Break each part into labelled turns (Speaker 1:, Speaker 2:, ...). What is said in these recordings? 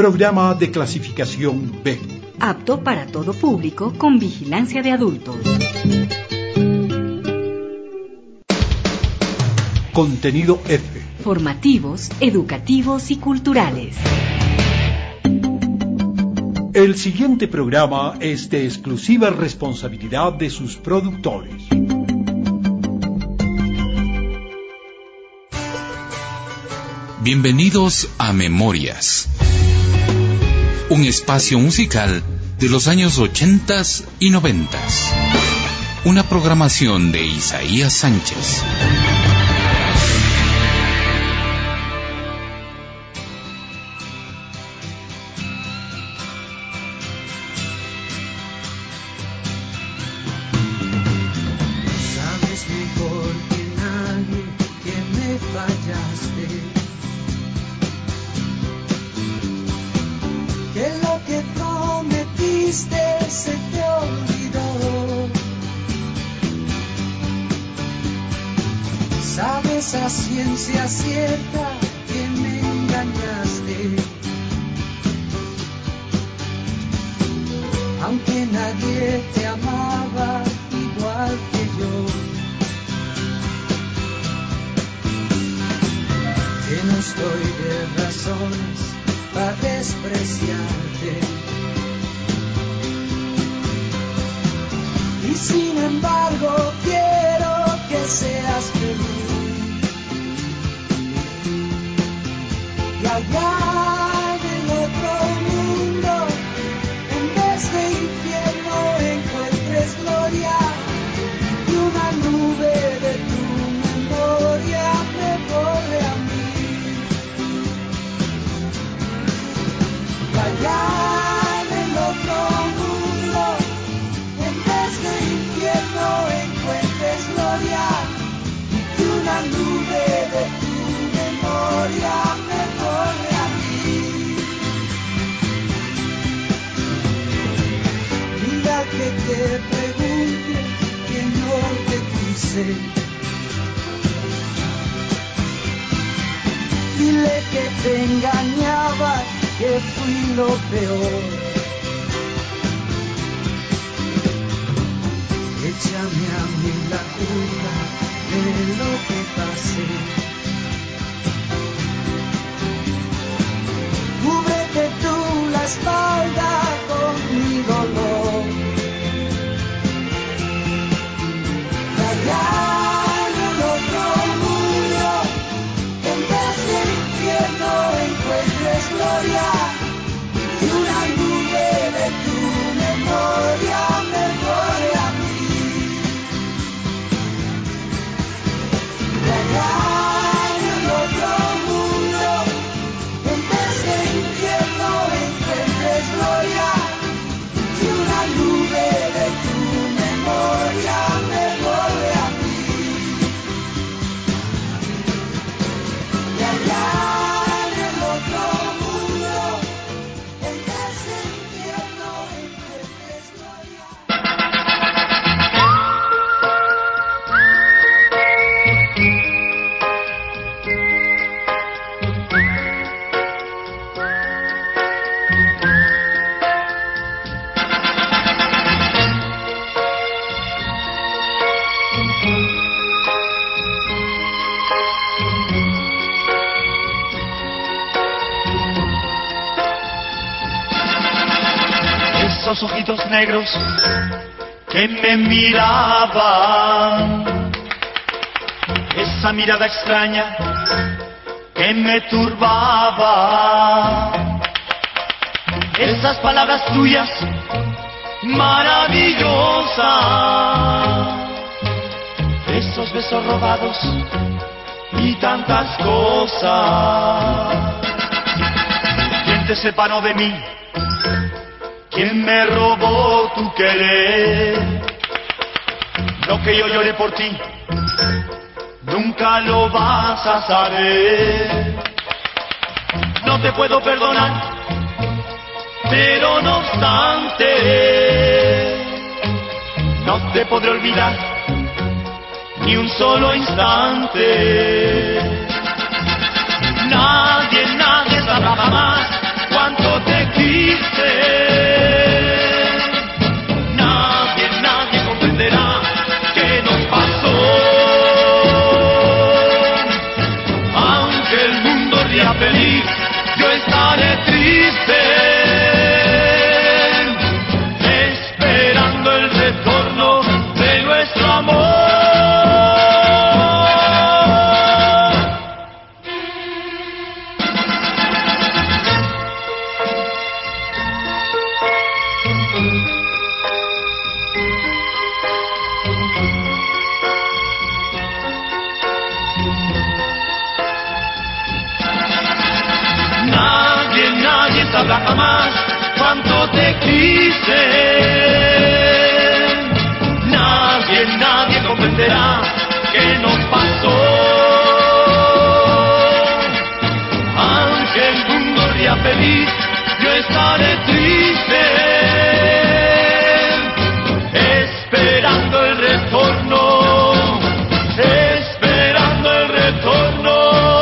Speaker 1: Programa de clasificación B.
Speaker 2: Apto para todo público con vigilancia de adultos.
Speaker 1: Contenido F.
Speaker 2: Formativos, educativos y culturales.
Speaker 1: El siguiente programa es de exclusiva responsabilidad de sus productores.
Speaker 3: Bienvenidos a Memorias, un espacio musical de los años 80 y 90. Una programación de Isaías Sánchez.
Speaker 4: A ciencia cierta que me engañaste, aunque nadie te amaba igual que yo, que no estoy de razones para despreciarte, y sin embargo quiero que seas feliz. Y allá en el otro mundo, en vez de infierno encuentres gloria, y una nube de tu memoria me borre a mí. Y allá en el otro mundo, en vez de infierno encuentres gloria, y que una nube de tu memoria me borre a mí. Mira que te pregunte que no te quise. Dile que te engañaba, que fui lo peor. Échame a mí la culpa de lo que pasé. Cúbrete tú la espalda con mi dolor. Y allá en el otro mundo, en vez de infierno encuentres gloria, y una nube de tu memoria me borre a mí. Y allá en el otro mundo, en vez de infierno encuentres gloria, y una nube de tu memoria me borre a mí. Y allá en el otro mundo, en vez de infierno encuentres gloria.
Speaker 5: Esos ojitos negros que me miraban, esa mirada extraña que me turbaba, esas palabras tuyas maravillosas, esos besos robados y tantas cosas. ¿Quién te separó de mí? ¿Quién me robó tu querer? Lo que yo lloré por ti, nunca lo vas a saber. No te puedo perdonar, pero no obstante, no te podré olvidar ni un solo instante. Nadie sabrá jamás cuánto yo estaré triste, esperando el retorno de nuestro amor. Nadie sabrá jamás cuánto te quise. Nadie comprenderá qué nos pasó. Aunque el mundo ría feliz, yo estaré triste, esperando el retorno, esperando el retorno.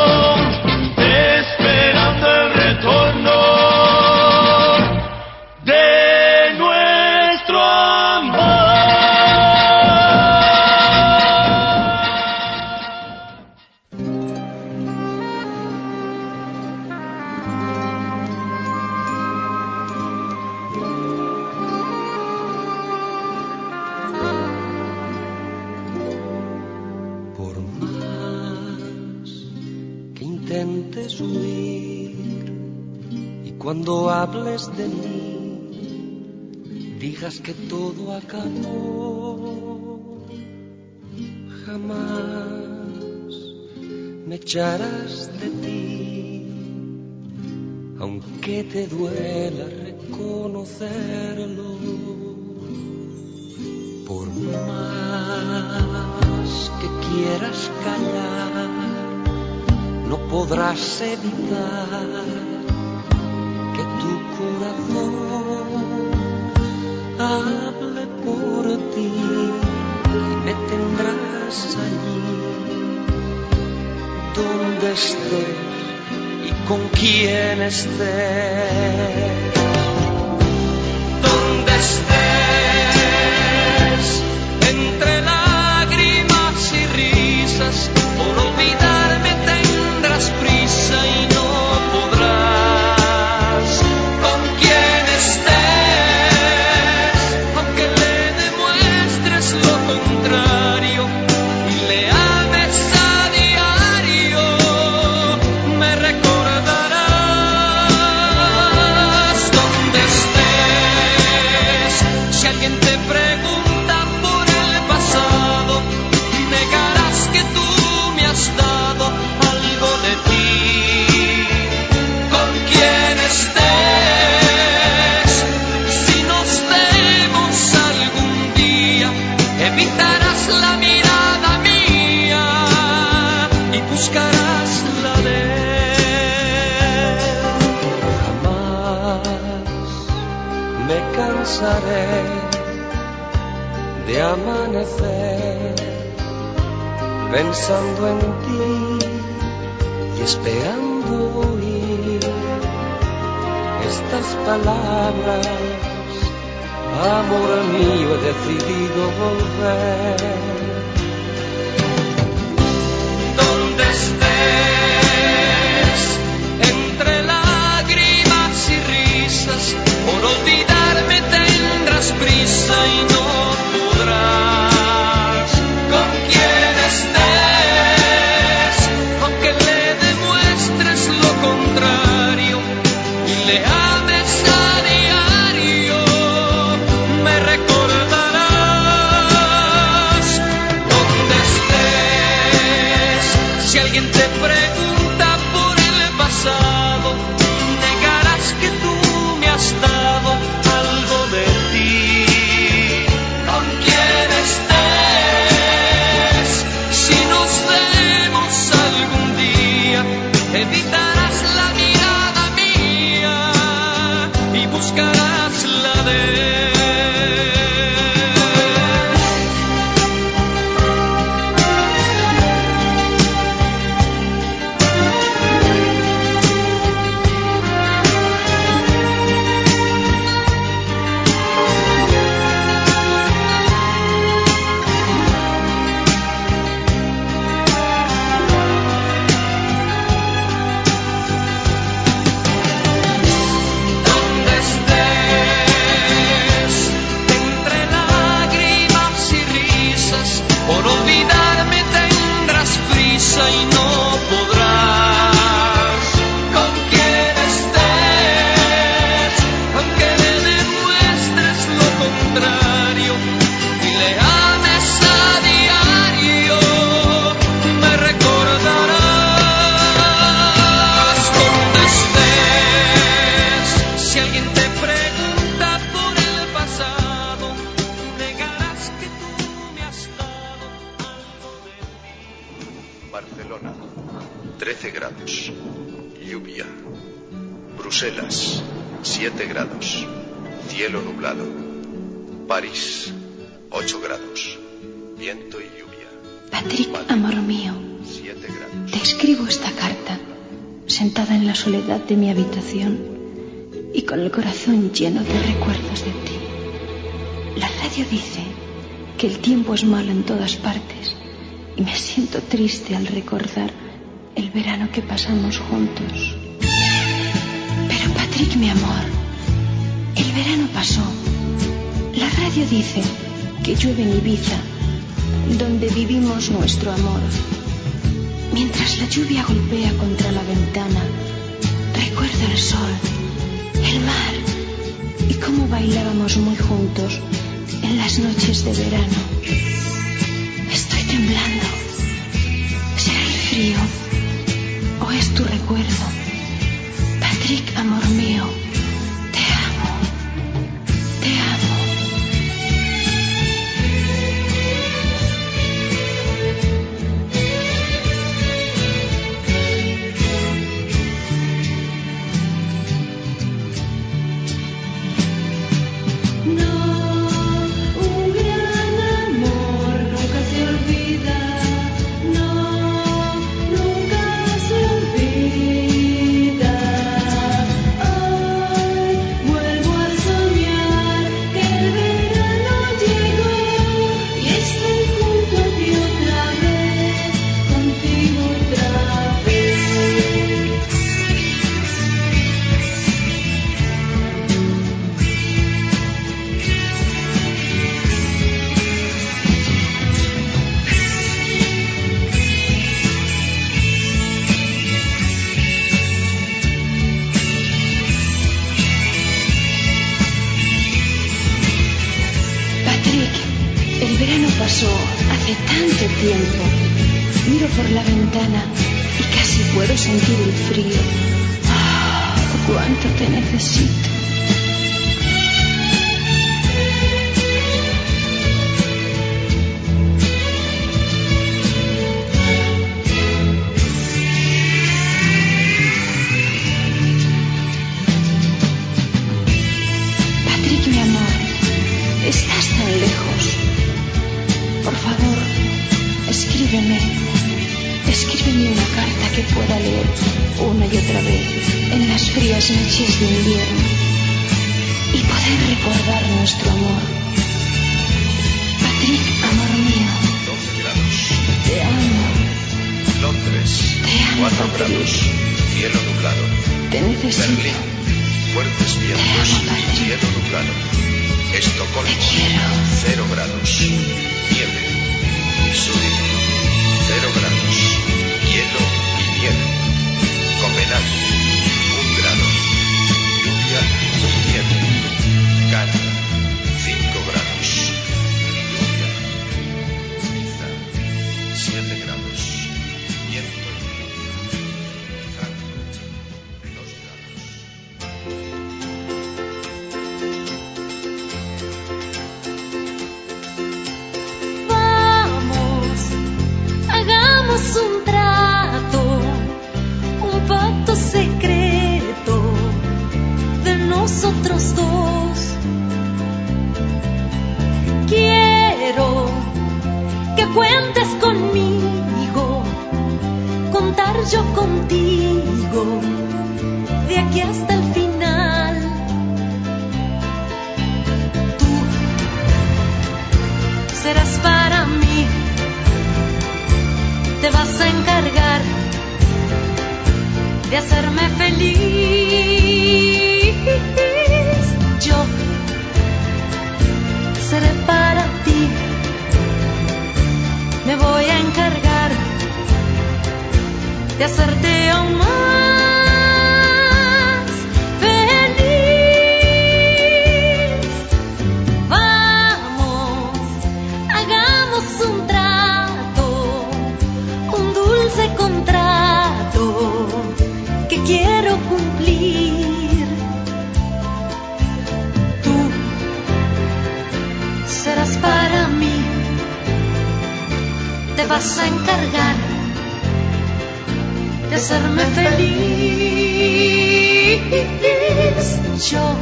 Speaker 4: Cuando hables de mí, digas que todo acabó. Jamás me echarás de ti, aunque te duela reconocerlo. Por más que quieras callar, no podrás evitar que tu corazón hable por ti y me tendrás allí donde estés y con quien estés, donde estés, entre lágrimas y risas, por olvidarme tendrás prisa y no podrás. Con quien estés, aunque le demuestres lo contrario y le ames a diario, me recordarás. Donde estés, si alguien te pregunta por el pasado, negarás que tú me has dado algo de ti. Con quien estés, si nos vemos algún día, evitarás la mirada mía y buscarás la de él. Jamás me cansaré de amanecer pensando en ti y esperando oír estas palabras. Amor mío, he decidido volver. Donde estés, entre lágrimas y risas, por olvidarme tendrás prisa y no podrás. Con quien estés, aunque le demuestres lo contrario y le ames a diario, me recordarás. Donde estés, si alguien te pregunta por el pasado, negarás que tú me has dado algo de ti. Con quien estés, si nos vemos algún día, evitarás la mirada mía y buscarás la de él.
Speaker 6: Bruselas, 7 grados. Cielo nublado. París, 8 grados. Viento y lluvia.
Speaker 7: Patrick, amor mío,
Speaker 6: 7 grados.
Speaker 7: te escribo esta carta, sentada en la soledad de mi habitación y con el corazón lleno de recuerdos de ti. La radio dice que el tiempo es malo en todas partes y me siento triste al recordar el verano que pasamos juntos. Pero Patrick, mi amor, el verano pasó. La radio dice que llueve en Ibiza, donde vivimos nuestro amor. Mientras la lluvia golpea contra la ventana, recuerdo el sol, el mar y cómo bailábamos muy juntos en las noches de verano. Estoy temblando. ¿Será el frío o es tu recuerdo? Patrick, amor mío, te amo, te amo. Hace tanto tiempo. Miro por la ventana y casi puedo sentir el frío. Oh, cuánto te necesito. Patrick, mi amor, estás tan lejos. Por favor, escríbeme una carta que pueda leer una y otra vez en las frías noches de invierno y poder recordar nuestro amor. Patrick, amor mío,
Speaker 6: 12 grados.
Speaker 7: Te amo.
Speaker 6: Londres,
Speaker 7: Te amo,
Speaker 6: 4
Speaker 7: Patrick.
Speaker 6: grados. Cielo nublado.
Speaker 7: Te necesito.
Speaker 6: Berlín, fuertes vientos
Speaker 7: amo,
Speaker 6: y
Speaker 7: Patrick.
Speaker 6: cielo nublado. Estocolmo,
Speaker 7: Te quiero.
Speaker 6: 0 grados. Nieve. Zúrich, 0 grados. Hielo y nieve. Copenhague, 1 grado. Lluvia y nieve. Cannes, 5 grados. Lluvia. Suiza, 7 grados. Viento y lluvia. Frankfurt, 2 grados.
Speaker 8: Hagamos un trato, un pacto secreto de nosotros dos. Quiero que cuentes conmigo, contar yo contigo, de aquí hasta el final. Tú serás para mí. Te vas a encargar de hacerme feliz. Yo seré para ti. Me voy a encargar de hacerte aún más feliz. Vamos, hagamos un trato, un dulce contrato que quiero cumplir. Tú serás para mí, te vas a encargar de hacerme feliz. Yo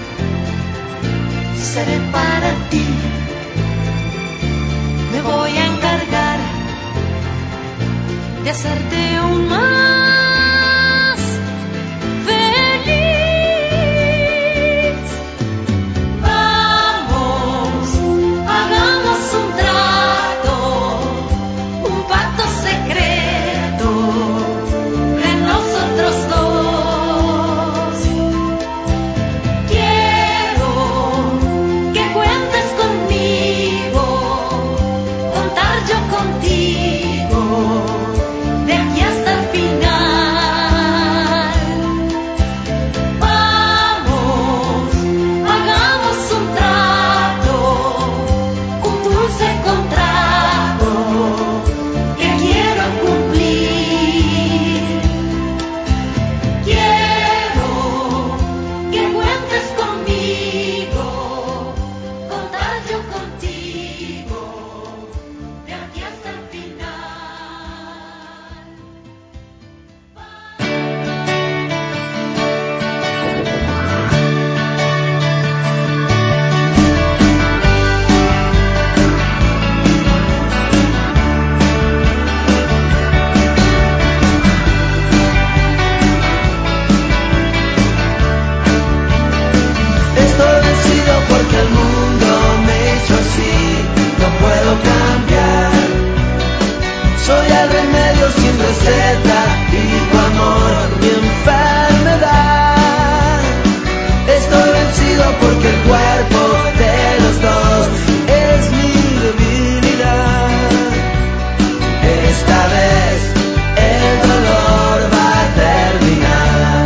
Speaker 8: seré para ti. Me voy a encargar de hacerte aún más feliz. Vamos, hagamos un trato, un pacto secreto de nosotros dos. Quiero que cuentes conmigo, contar yo contigo, de aquí hasta el final. Vamos, hagamos un trato, un dulce contrato que quiero cumplir. Quiero que cuentes conmigo, contar yo contigo, de aquí hasta el final.
Speaker 4: Estoy vencido porque el mundo me hizo así, no puedo cambiar. Soy el remedio sin receta y tu amor mi enfermedad. Estoy vencido porque el cuerpo de los dos es mi debilidad. Esta vez el dolor va a terminar.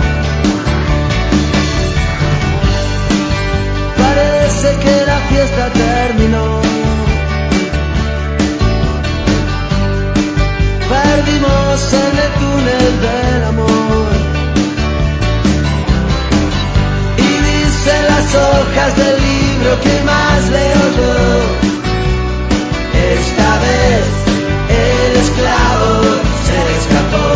Speaker 4: Parece que la fiesta terminó. Perdimos en el túnel del amor. Y dicen las hojas del libro que más leo yo. Esta vez el esclavo se escapó.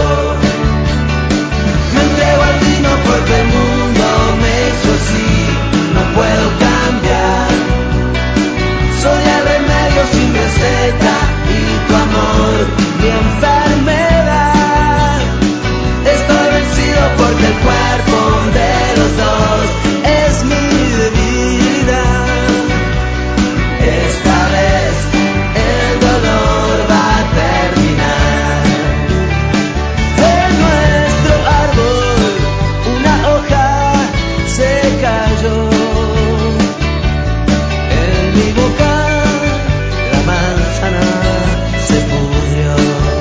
Speaker 4: Me entrego al vino porque el mundo me hizo así, no puedo cambiar. Soy el remedio sin receta y tu amor mi enfermedad. Estoy vencido porque el cuerpo de los dos es mi debilidad. Esta vez el dolor va a terminar. En nuestro árbol una hoja se cayó. En mi boca la manzana se pudrió.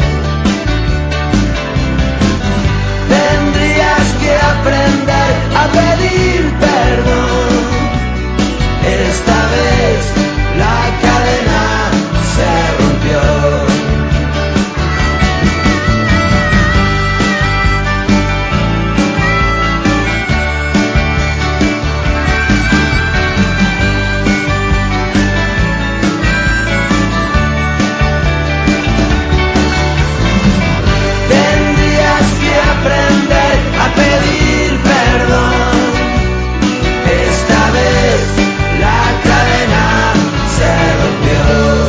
Speaker 4: Tendrías que aprender a pedir perdón. Esta vez la cadena se rompió. Tendrías que aprender a pedir perdón. Esta vez la cadena se rompió.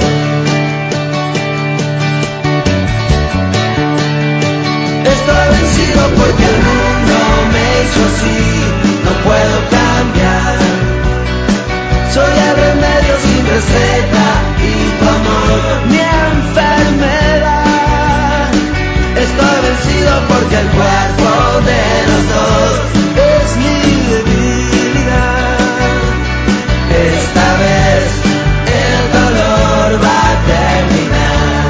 Speaker 4: Estoy vencido porque el mundo me hizo así, no puedo cambiar. Soy el remedio sin receta y tu amor mi enfermedad. Estoy vencido porque el cuerpo de los dos es mi debilidad. Esta vez el dolor va a terminar.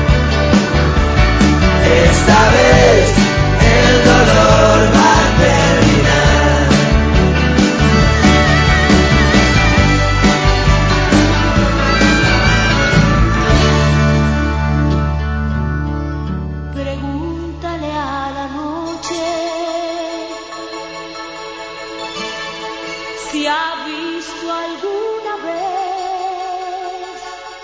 Speaker 4: Esta vez el dolor va a terminar.
Speaker 8: Pregúntale a la noche si ha visto alguna vez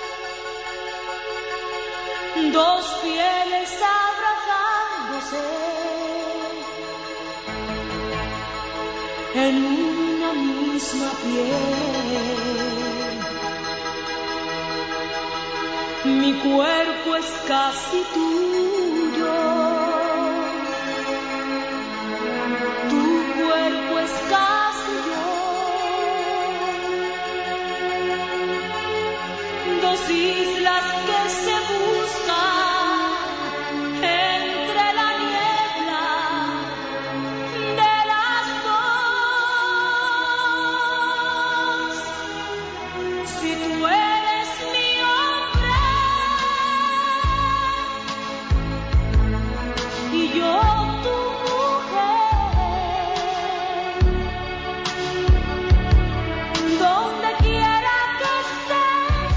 Speaker 8: dos pieles abrazándose en una misma piel. Mi cuerpo es casi tuyo, tu cuerpo es casi yo. Dos islas que se buscan entre la niebla de las dos. Si tú eres mi hombre y yo tu mujer, donde quiera que estés,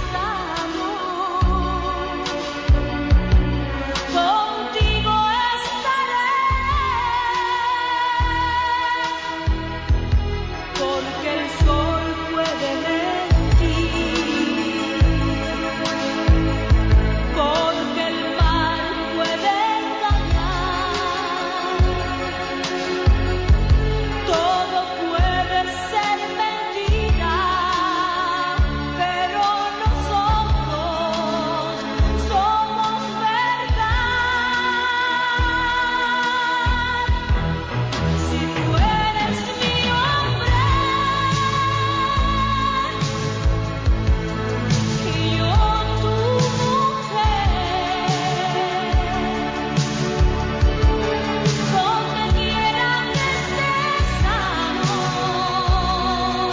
Speaker 8: amor, contigo estaré, porque el sol puede mentir, porque el mar puede engañar, todo puede ser mentira, pero nosotros somos verdad. Si tú eres mi hombre y yo tu mujer, donde quiera que estés, amor,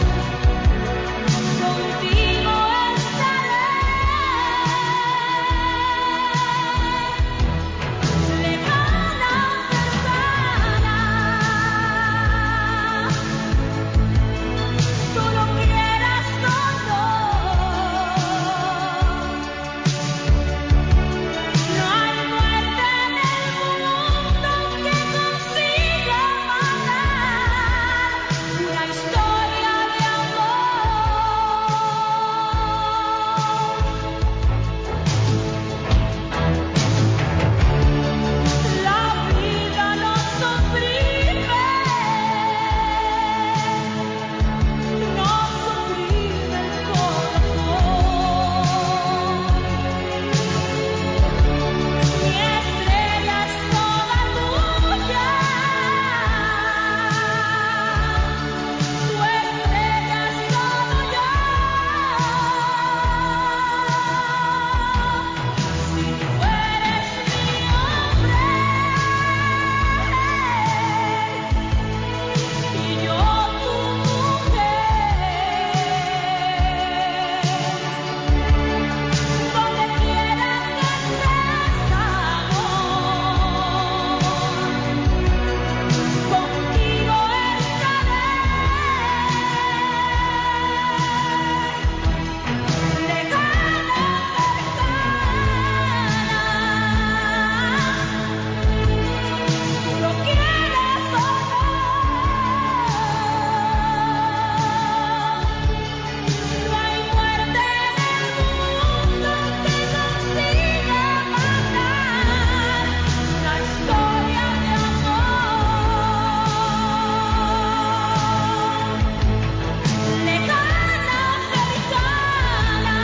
Speaker 8: contigo estaré, lejana, cercana, tú lo quieras o no. No hay muerte en el mundo que consiga matar una historia de amor. La vida nos oprime el corazón. Mi estrella es toda tuya, tu estrella es todo yo. Si tú eres mi hombre y yo tu mujer, donde quiera que estés, amor, contigo estaré, lejana, cercana, lo quieras o no. No hay muerte en el mundo que consiga matar una historia de amor. Lejana, cercana,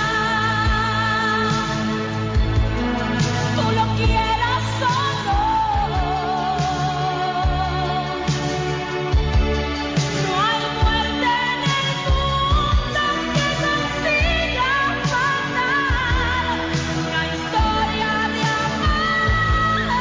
Speaker 8: tú lo quieras o no. No hay muerte en el mundo que consiga matar una historia de amor.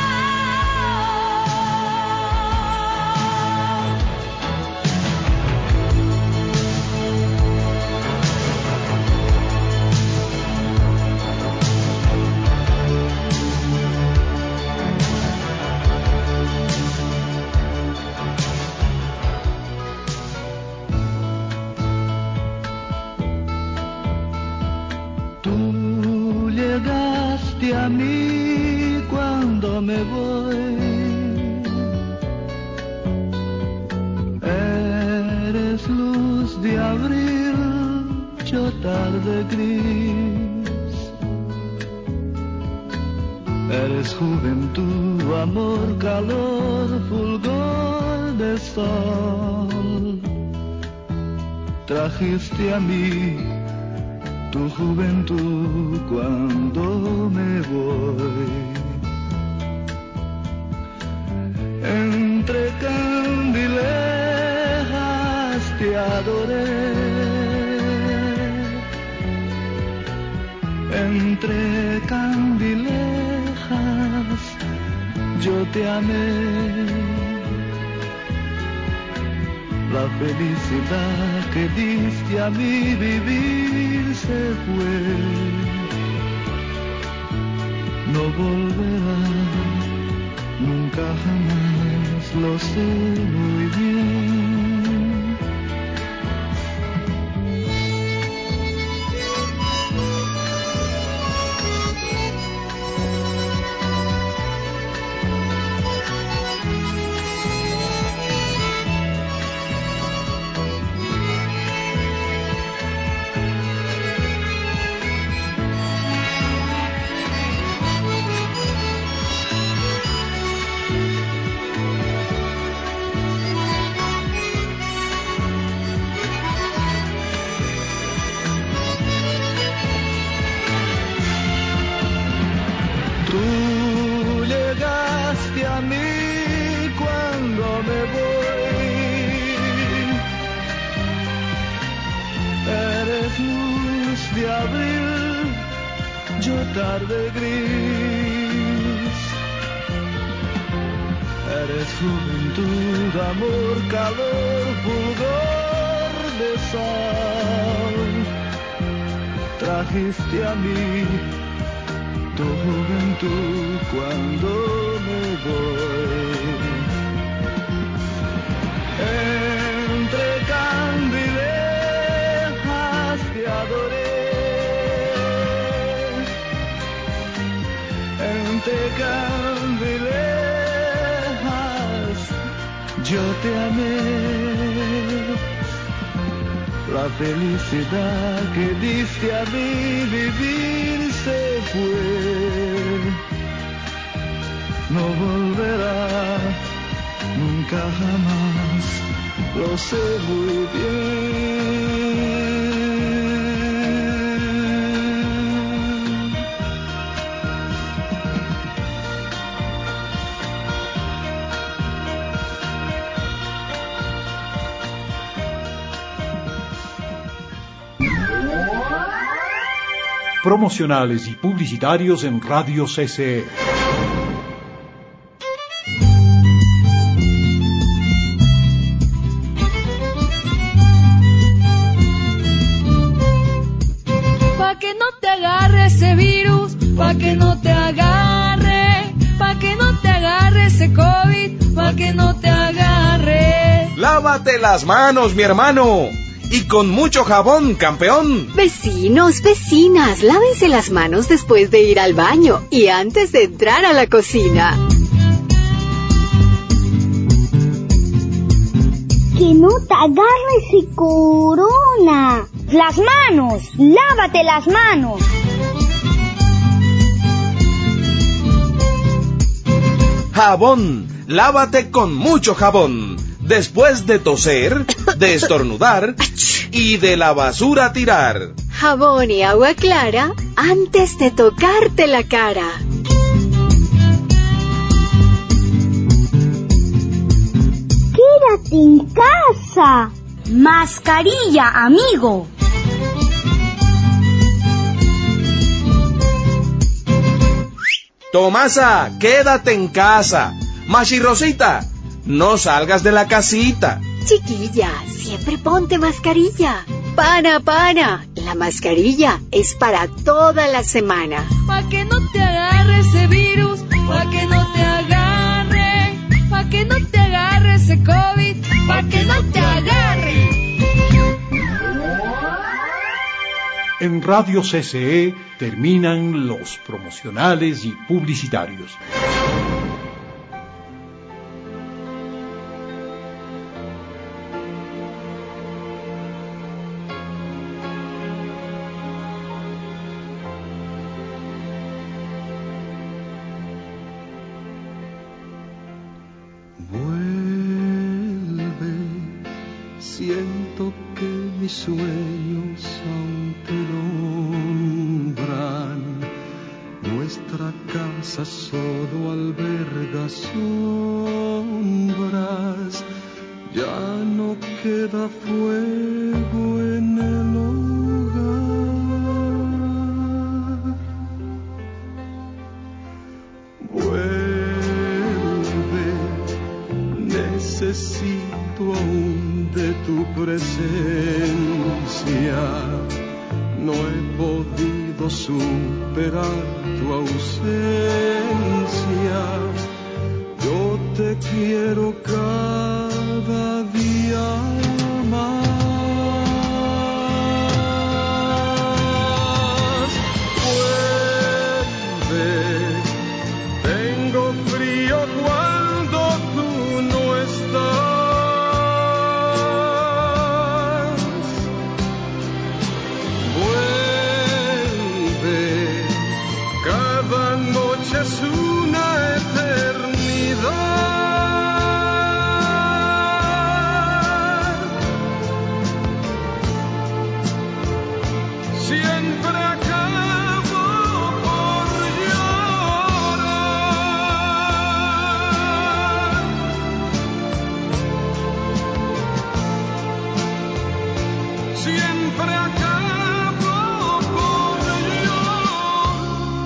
Speaker 4: Tú llegaste a mí cuando me voy. Eres luz de abril, yo tarde gris. Eres juventud, amor, calor, fulgor
Speaker 9: de sol. Trajiste a mí tu juventud cuando me voy. Entre candilejas te adoré. Entre candilejas yo te amé. La felicidad que diste a mi vivir se fue. No volverá, nunca jamás, lo sé muy bien. Tarde gris, eres juventud, amor, calor, fulgor de sol. Trajiste a mí tu juventud cuando me voy. Entre candilejas te adoré. Entre candilejas yo te amé. La felicidad que diste a mí vivir se fue. No volverá, nunca jamás, lo sé muy bien.
Speaker 1: Promocionales y publicitarios en Radio CCE.
Speaker 8: Pa' que no te agarre ese virus, pa' que no te agarre, pa' que no te agarre ese COVID, pa' que no te agarre.
Speaker 10: Lávate las manos, mi hermano. Y con mucho jabón, campeón.
Speaker 2: Vecinos, vecinas, lávense las manos después de ir al baño y antes de entrar a la cocina.
Speaker 11: Que no te agarre ese corona. Las manos, lávate las manos.
Speaker 10: Jabón, lávate con mucho jabón. Después de toser, de estornudar y de la basura tirar.
Speaker 2: Jabón y agua clara antes de tocarte la cara.
Speaker 11: Quédate en casa. Mascarilla, amigo.
Speaker 10: Tomasa, quédate en casa. Machirrosita, no salgas de la casita.
Speaker 2: Chiquilla, siempre ponte mascarilla. Pana, pana, la mascarilla es para toda la semana.
Speaker 8: Pa' que no te agarre ese virus, pa' que no te agarre, pa' que no te agarre ese COVID, pa' que no te agarre.
Speaker 1: En Radio CCE terminan los promocionales y publicitarios.
Speaker 9: Siento que mis sueños aún te nombran. Nuestra casa solo alberga sombras. Ya no queda fuego en el hogar. Vuelve, necesito aún de tu presencia. No he podido superar tu ausencia. Yo te quiero cada día más. Vuelve, tengo frío cuando tú no estás. Vuelve, cada noche es una eternidad. Siempre acabo por llorar. Siempre acabo por llorar.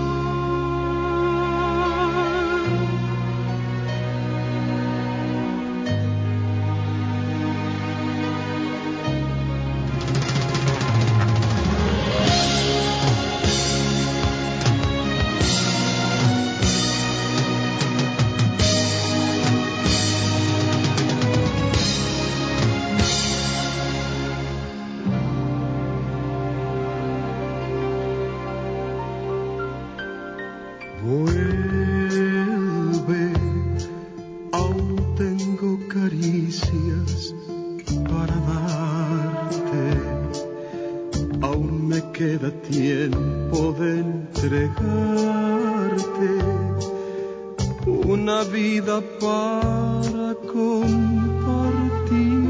Speaker 9: Vuelve, aún tengo caricias para darte. Aún me queda tiempo de entregarte una vida para compartir.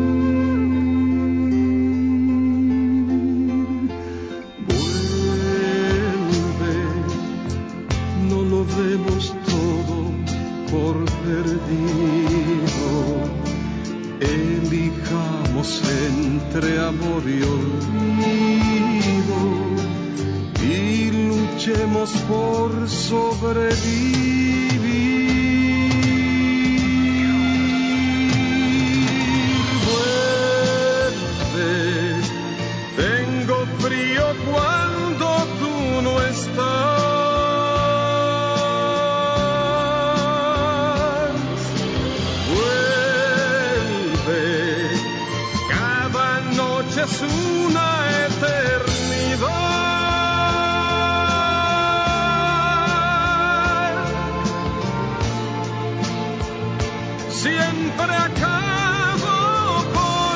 Speaker 9: Vuelve, no lo demos todo por perdido. Elijamos entre amor y olvido y luchemos por sobrevivir. Vuelve, tengo frío cuando tú no estás. Vuelve, cada noche es una eternidad. Siempre acabo por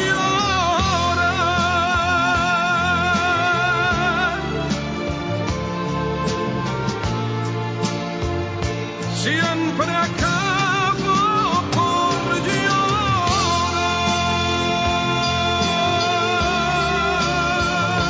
Speaker 9: llorar. Siempre acabo por llorar.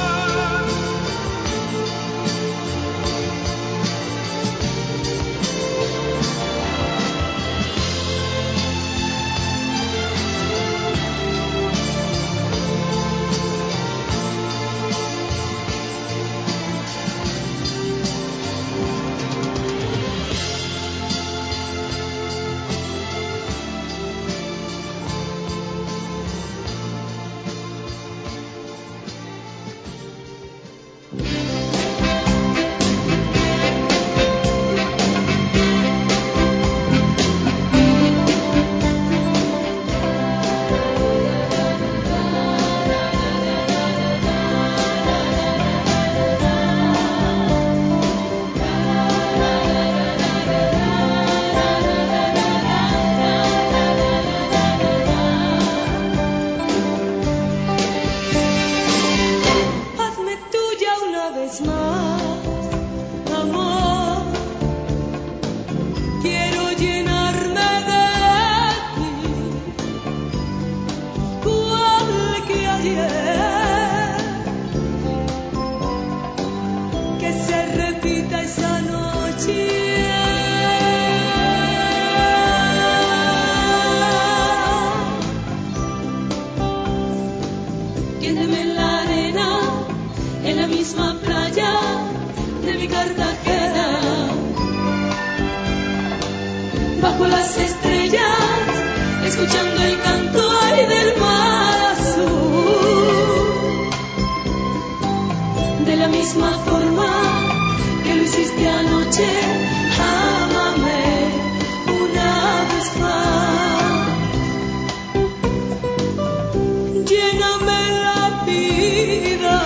Speaker 8: ayer, que se repita esa noche. Tiéndeme en la arena, en la misma playa de mi Cartagena, bajo las estrellas, escuchando el canto del mar azul, de la misma forma que lo hiciste anoche. Ámame una vez más, lléname la vida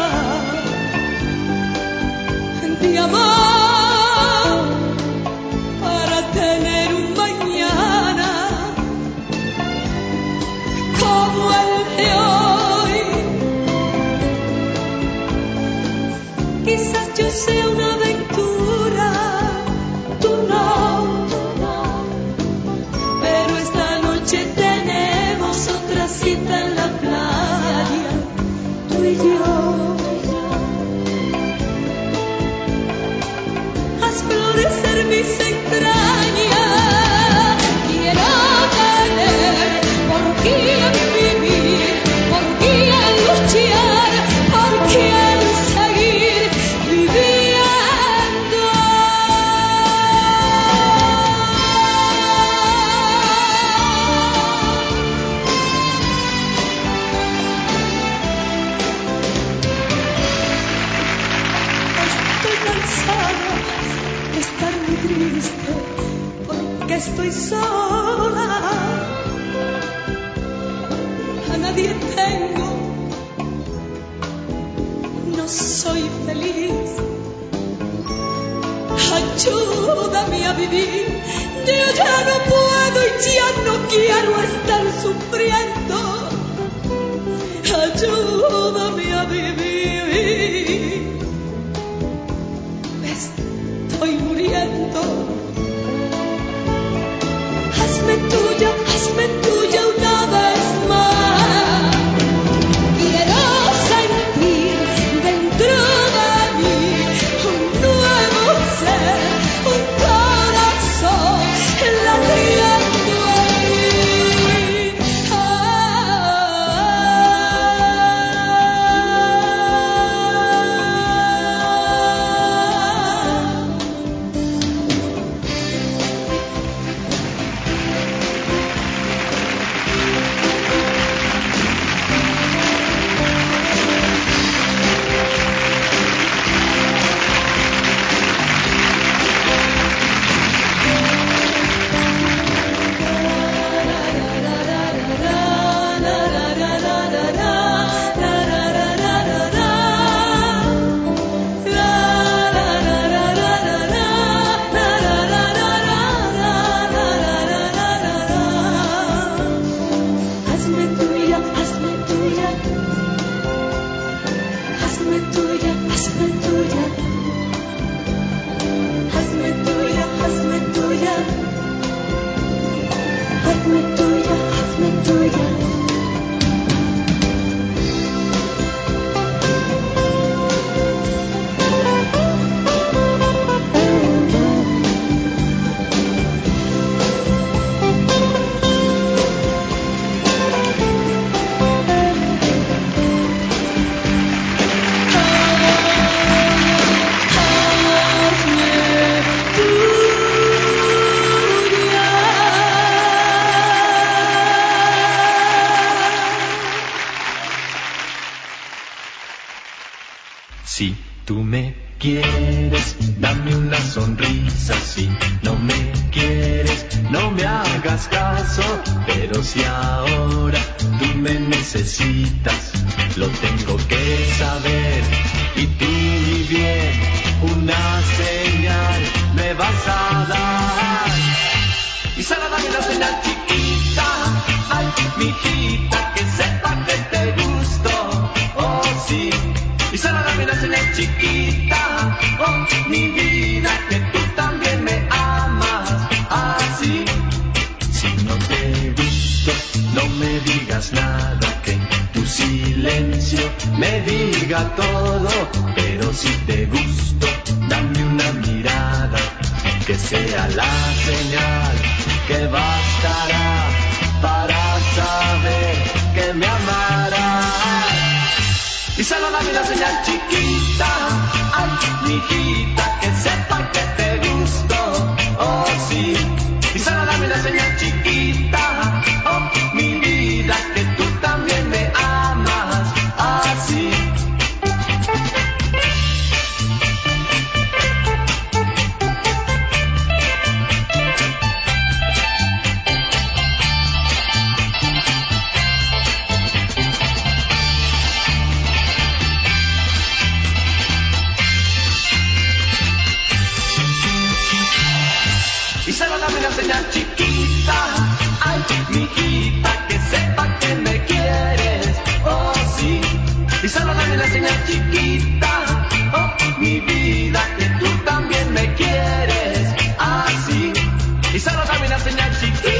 Speaker 8: de amor para tener un mañana como el de hoy. Quizás yo sea una aventura, tú no, pero esta noche tenemos otra cita en la playa, tú y yo. Haz florecer mis entrañas, quiero tener por quién vivir, por quién luchar, por quién seguir viviendo. Estoy cansada de estar muy triste porque estoy sola. A nadie tengo, no soy feliz. Ayúdame a vivir, yo ya no puedo y ya no quiero estar sufriendo. Ayúdame a vivir, estoy muriendo. Hazme tuya una vez más. Quiero sentir dentro de mí un nuevo ser, un corazón latiendo en mí.
Speaker 12: Si tú me quieres, dame una sonrisa. Si no me quieres, no me hagas caso. Pero si ahora tú me necesitas, lo tengo que saber. Y tú, mi bien, una señal me vas a dar. Y solo dame una señal chiquita, ay, mijita, que sepa que te gusto. Oh, sí. Y solo dame una señal chiquita, oh, mi vida, que tú también me amas, así. Si no te gusto, no me digas nada, que tú silencio me diga todo, pero si te gusto, dame una mirada, que sea la señal que bastará para saber que me amarás. Y solo dame una señal chiquita, ay, mijita, que sepa que te gusto, oh sí. Y solo dame una señal chiquita, oh, mi vida, que tú también me amas, así. Y solo dame una señal chiquita, ay, mijita, que sepa que me quieres, oh sí. Y solo dame una señal chiquita, oh, mi vida, que tú también me quieres, así. Y solo dame una señal chiquita,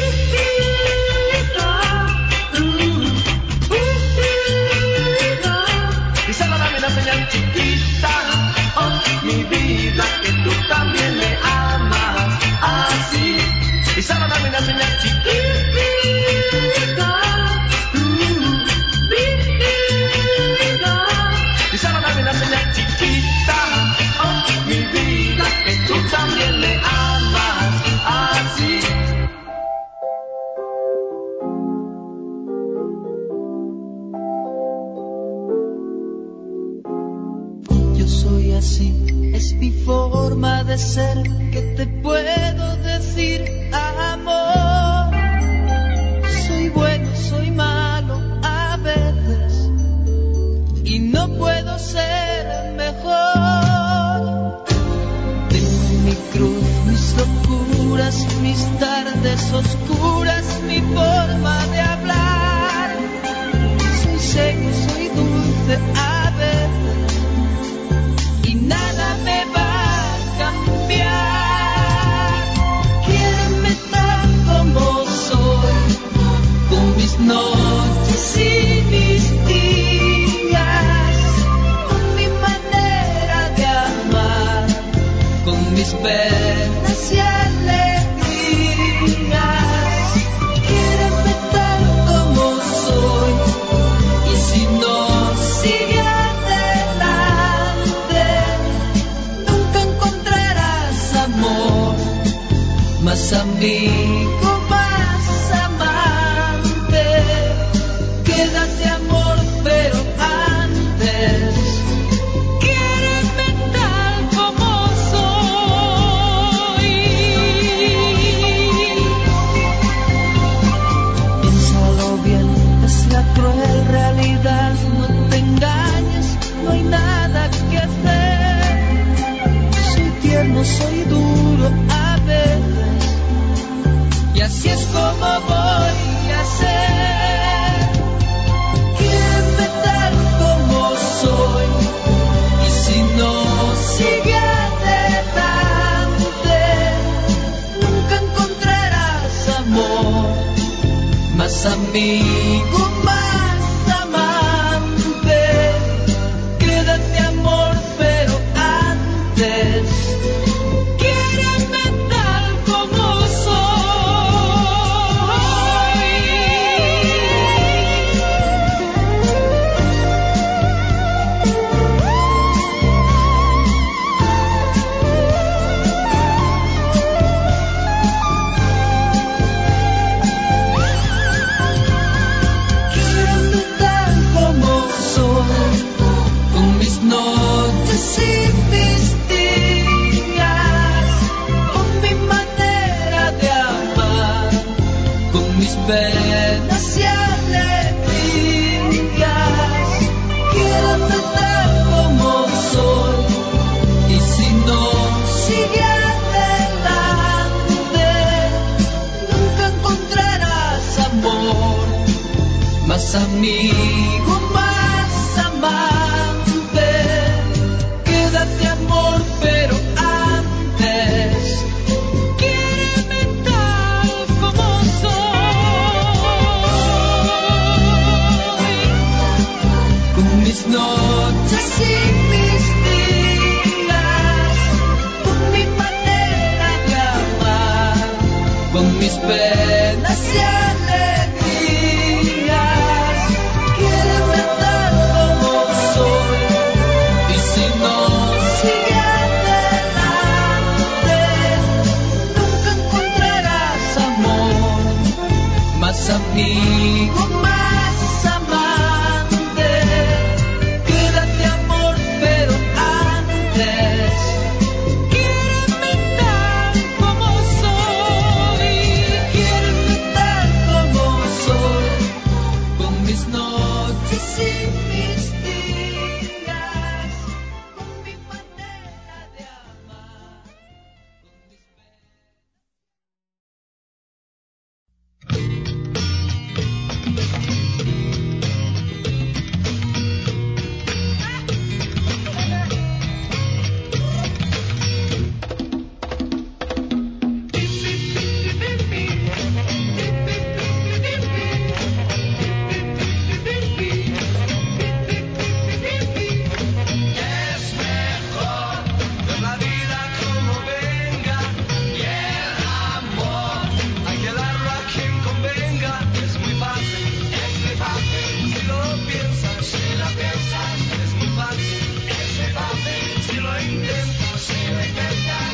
Speaker 12: y solo dame una señal chiquita, oh, mi vida, que tú también me amas, así. Y solo dame una señal chiquita, y solo dame una señal chiquita, oh, mi vida, que tú también me amas, así.
Speaker 4: Yo soy así, es mi forma de ser, que te puedo decir, amor. Soy bueno, soy malo a veces, y no puedo ser mejor. Tengo mi cruz, mis locuras, mis tardes oscuras, mi forma de hablar. Soy seco, soy dulce a veces, y nada me va a cambiar. Quiéreme tal como soy, con mis noches y mis días, con mi manera de amar, con mis penas y alegrías. Quiéreme tal como soy, y si no sigue adelante, nunca encontrarás amor, más amigo, más amante. Quédate amor, pero antes, quiéreme tal como soy. Piénsalo bien, es la cruel realidad, no te engañes, no hay nada que hacer. Soy tierno, soy duro a veces, y así es como voy a ser. Quiéreme tal como soy, y si no sigue adelante, nunca encontrarás amor, más amigo, más amante. Quédate amor, pero antes, quiéreme tal como soy. Quiéreme tal como soy, con mis noches y mis días, con mi manera de amar, con mis penas y alegrías. Quiéreme tal como soy, y si no sigue adelante, nunca encontrarás amor, más amigo, más amante. Quédate amor, pero antes, quiéreme tal como soy. mis noches y mis días, con mi manera de amar, con mis penas y alegrías. Quiéreme tal como soy, y si no sigue adelante, nunca encontrarás amor, más amigo, más amante. Quédate amor, pero antes quiéreme tal como soy, quiéreme tal como soy, con mis noches y mis días, con mi manera de amar, con mis Es mejor ver la vida como venga, y el amor hay que darlo a quien convenga. Es muy fácil, si lo piensas, si la piensas. Es muy fácil, si lo intentas, si lo intentas.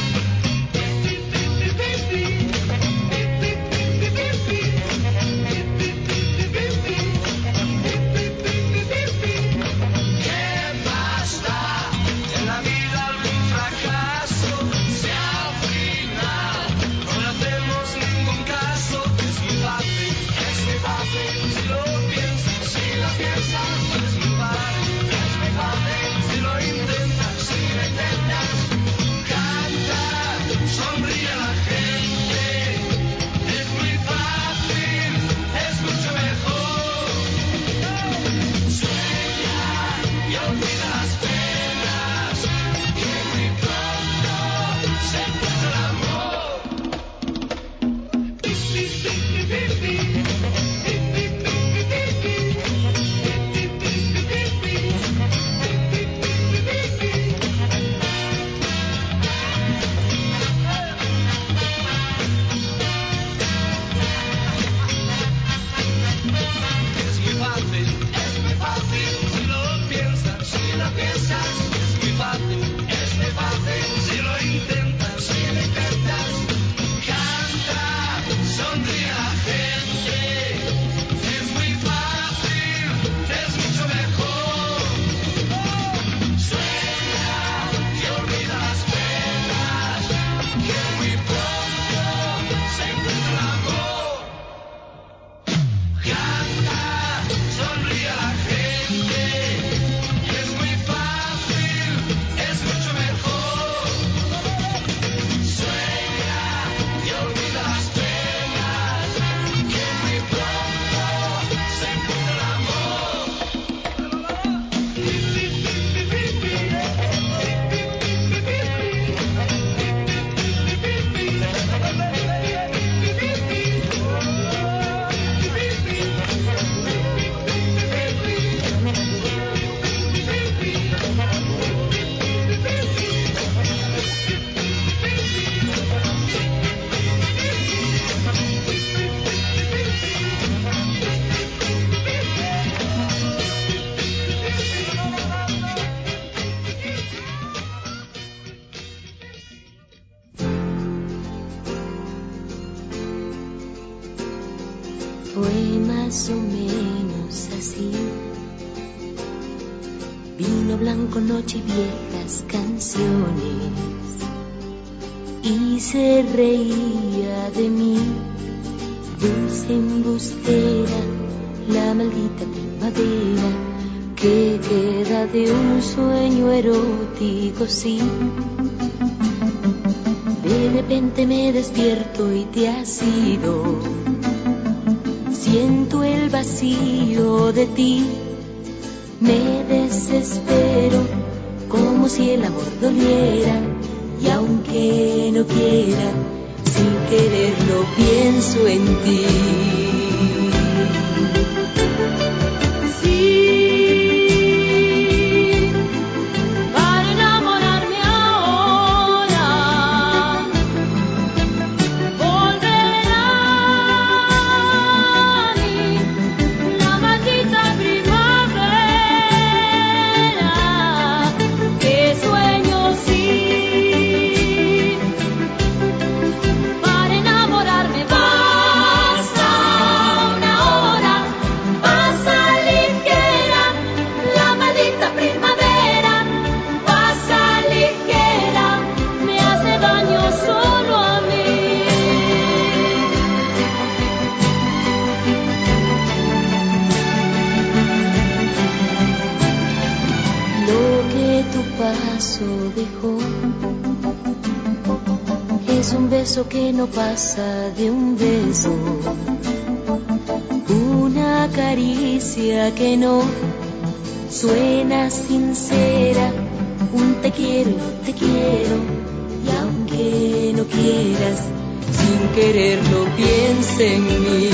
Speaker 4: ¿Qué más da en la vida algún fracaso? Si al final no le hacemos ningún caso. Es muy fácil, si lo piensas, si la piensas. Es muy fácil, si lo intentas, si lo intentas. Canta, sonríe a la gente. Es muy fácil, es mucho mejor. Sueña y olvida las penas, que muy pronto se encuentra el amor. Es muy fácil, si lo piensas, si lo piensas. Es muy fácil, si lo intentas, si lo intentas. Canta, sonríe a la gente. Es muy fácil, es mucho mejor. Sueña y olvida las penas, que muy pronto se encuentra el amor. Canta, sonríe a la gente. Es muy fácil, es mucho mejor. Sueña y olvida las penas, que muy pronto se encuentra el amor.
Speaker 13: Fue más o menos así. Vino blanco, noche y viejas canciones, y se reía de mí. Dulce embustera, la maldita primavera, que queda de un sueño erótico, sí. De repente me despierto y te has ido. Siento el vacío de ti, me desespero, como si el amor doliera, y aunque no quiera, sin quererlo pienso en ti. Sí, paso dejó. Es un beso que no pasa de un beso, una caricia que no suena sincera, un te quiero, y aunque no quieras, sin quererlo piensa en mí.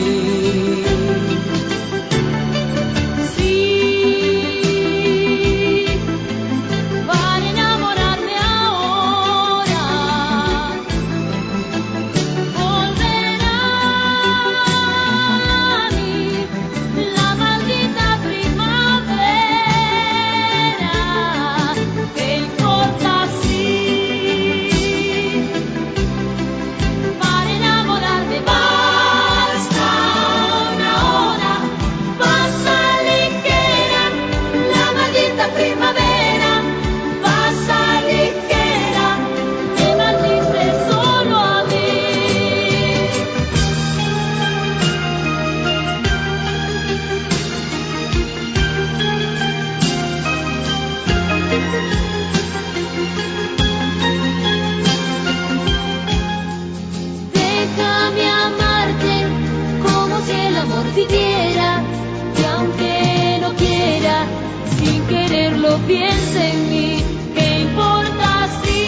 Speaker 13: Piensa en mí, ¿qué importa si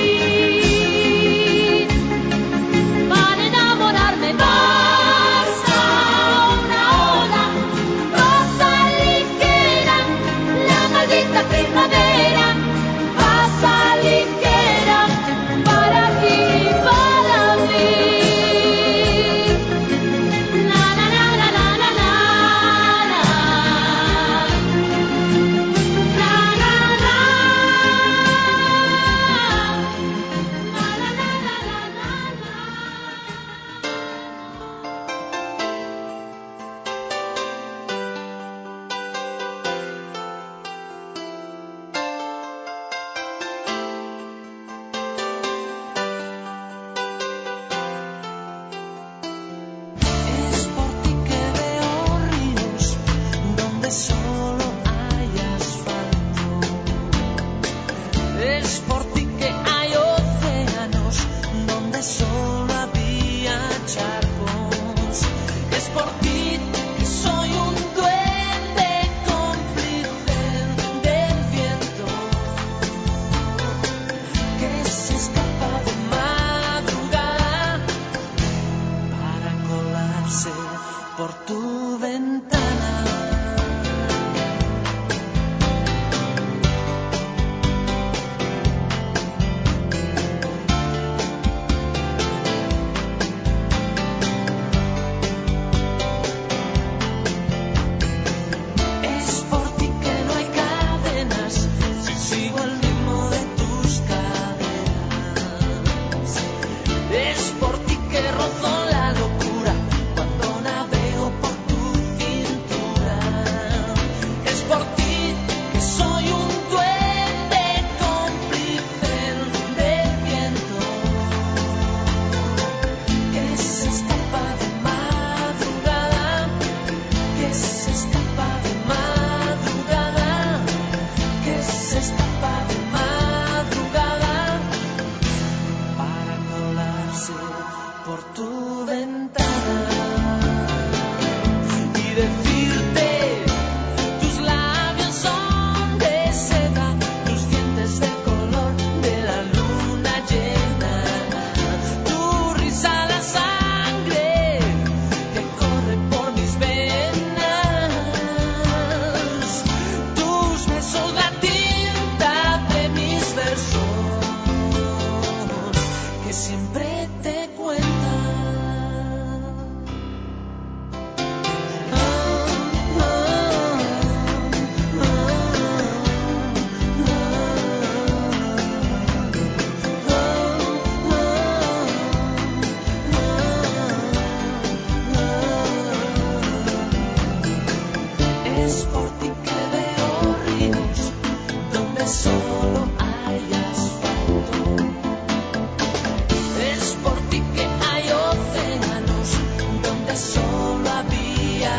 Speaker 13: para enamorarme basta una ola, pasa ligera la maldita primavera, pasa ligera para ti y para mí. La la la la la la la.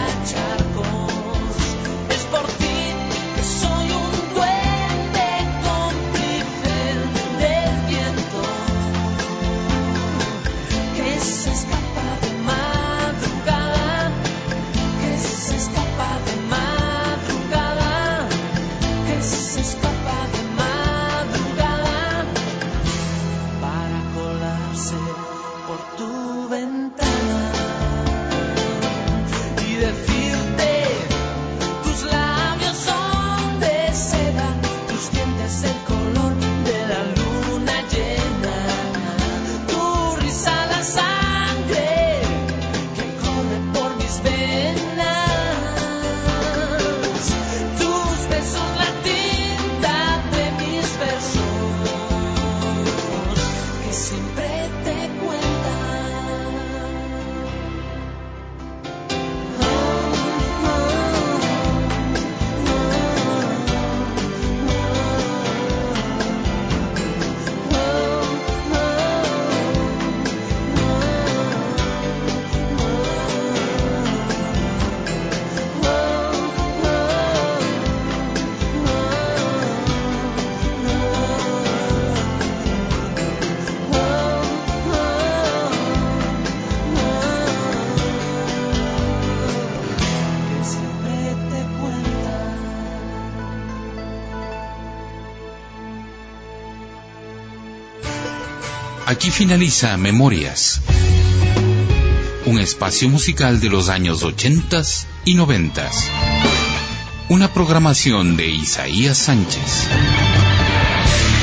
Speaker 4: Charcos, es por ti que soy un duende
Speaker 3: Aquí finaliza Memorias, un espacio musical de los años 80 y 90. Una programación de Isaías Sánchez.